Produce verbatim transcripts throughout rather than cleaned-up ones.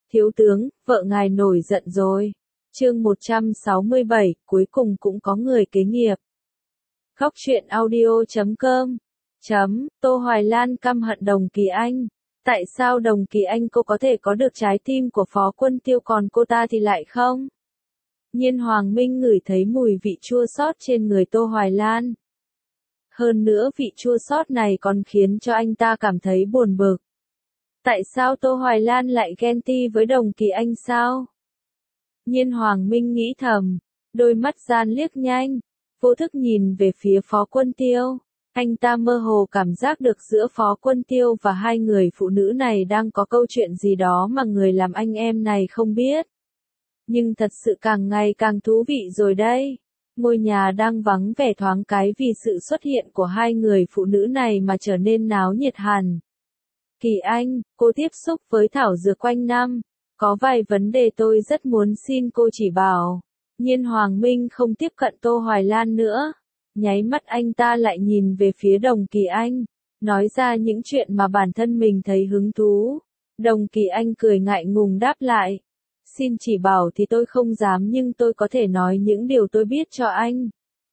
Thiếu tướng, vợ ngài nổi giận rồi. Chương một trăm sáu mươi bảy, cuối cùng cũng có người kế nghiệp. Góc truyện audio chấm com chấm, Tô Hoài Lan căm hận Đồng Kỳ Anh. Tại sao Đồng Kỳ Anh cô có thể có được trái tim của Phó Quân Tiêu còn cô ta thì lại không? Nhiên Hoàng Minh ngửi thấy mùi vị chua xót trên người Tô Hoài Lan. Hơn nữa vị chua xót này còn khiến cho anh ta cảm thấy buồn bực. Tại sao Tô Hoài Lan lại ghen ti với Đồng Kỳ Anh sao? Nhiên Hoàng Minh nghĩ thầm, đôi mắt gian liếc nhanh, vô thức nhìn về phía Phó Quân Tiêu. Anh ta mơ hồ cảm giác được giữa Phó Quân Tiêu và hai người phụ nữ này đang có câu chuyện gì đó mà người làm anh em này không biết. Nhưng thật sự càng ngày càng thú vị rồi đây. Ngôi nhà đang vắng vẻ thoáng cái vì sự xuất hiện của hai người phụ nữ này mà trở nên náo nhiệt hẳn. Kỳ Anh, cô tiếp xúc với Thảo Dược quanh năm. Có vài vấn đề tôi rất muốn xin cô chỉ bảo. Nhiên Hoàng Minh không tiếp cận Tô Hoài Lan nữa. Nháy mắt anh ta lại nhìn về phía Đồng Kỳ Anh. Nói ra những chuyện mà bản thân mình thấy hứng thú. Đồng Kỳ Anh cười ngại ngùng đáp lại. Xin chỉ bảo thì tôi không dám nhưng tôi có thể nói những điều tôi biết cho anh.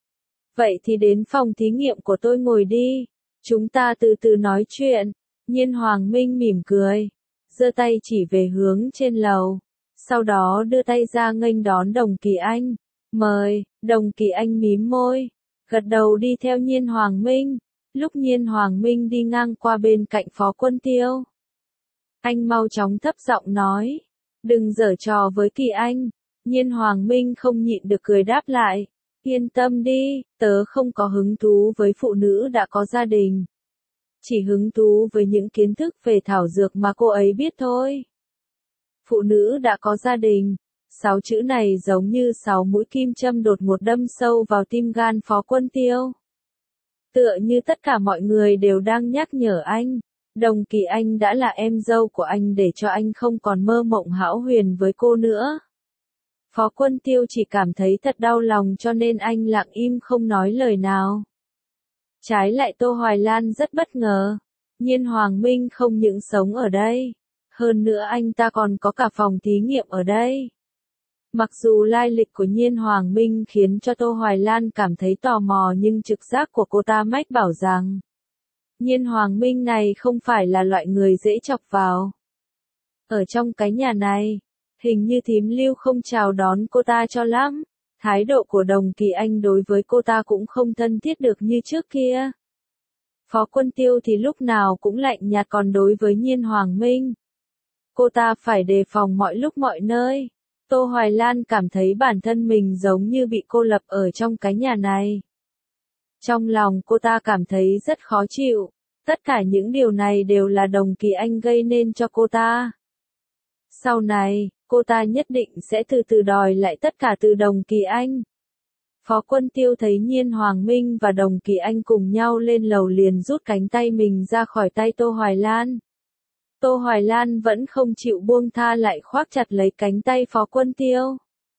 Vậy thì đến phòng thí nghiệm của tôi ngồi đi. Chúng ta từ từ nói chuyện. Nhiên Hoàng Minh mỉm cười. Giơ tay chỉ về hướng trên lầu. Sau đó đưa tay ra nghênh đón Đồng Kỳ Anh. Mời, Đồng Kỳ Anh mím môi. Gật đầu đi theo Nhiên Hoàng Minh. Lúc Nhiên Hoàng Minh đi ngang qua bên cạnh Phó Quân Tiêu. Anh mau chóng thấp giọng nói. Đừng giở trò với Kỳ Anh. Nhiên Hoàng Minh không nhịn được cười đáp lại. Yên tâm đi, tớ không có hứng thú với phụ nữ đã có gia đình. Chỉ hứng thú với những kiến thức về thảo dược mà cô ấy biết thôi. Phụ nữ đã có gia đình. Sáu chữ này giống như sáu mũi kim châm đột ngột đâm sâu vào tim gan Phó Quân Tiêu. Tựa như tất cả mọi người đều đang nhắc nhở anh. Đồng Kỳ Anh đã là em dâu của anh để cho anh không còn mơ mộng hão huyền với cô nữa. Phó Quân Tiêu chỉ cảm thấy thật đau lòng cho nên anh lặng im không nói lời nào. Trái lại Tô Hoài Lan rất bất ngờ. Nhiên Hoàng Minh không những sống ở đây. Hơn nữa anh ta còn có cả phòng thí nghiệm ở đây. Mặc dù lai lịch của Nhiên Hoàng Minh khiến cho Tô Hoài Lan cảm thấy tò mò nhưng trực giác của cô ta mách bảo rằng Nhiên Hoàng Minh này không phải là loại người dễ chọc vào. Ở trong cái nhà này, hình như thím Lưu không chào đón cô ta cho lắm. Thái độ của Đồng Kỳ Anh đối với cô ta cũng không thân thiết được như trước kia. Phó Quân Tiêu thì lúc nào cũng lạnh nhạt còn đối với Nhiên Hoàng Minh. Cô ta phải đề phòng mọi lúc mọi nơi. Tô Hoài Lan cảm thấy bản thân mình giống như bị cô lập ở trong cái nhà này. Trong lòng cô ta cảm thấy rất khó chịu. Tất cả những điều này đều là Đồng Kỳ Anh gây nên cho cô ta. Sau này, cô ta nhất định sẽ từ từ đòi lại tất cả từ Đồng Kỳ Anh. Phó Quân Tiêu thấy Nhiên Hoàng Minh và Đồng Kỳ Anh cùng nhau lên lầu liền rút cánh tay mình ra khỏi tay Tô Hoài Lan. Tô Hoài Lan vẫn không chịu buông tha lại khoác chặt lấy cánh tay Phó Quân Tiêu.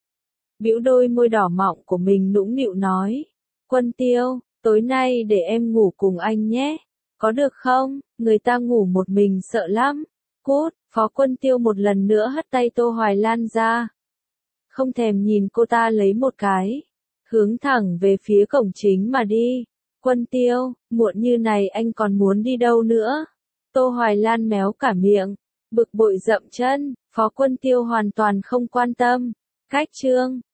Bĩu đôi môi đỏ mọng của mình nũng nịu nói. Quân Tiêu, tối nay để em ngủ cùng anh nhé. Có được không? Người ta ngủ một mình sợ lắm. Cút, Phó Quân Tiêu một lần nữa hất tay Tô Hoài Lan ra. Không thèm nhìn cô ta lấy một cái. Hướng thẳng về phía cổng chính mà đi. Quân Tiêu, muộn như này anh còn muốn đi đâu nữa? Tô Hoài Lan méo cả miệng. Bực bội dậm chân, Phó Quân Tiêu hoàn toàn không quan tâm. Cách chương.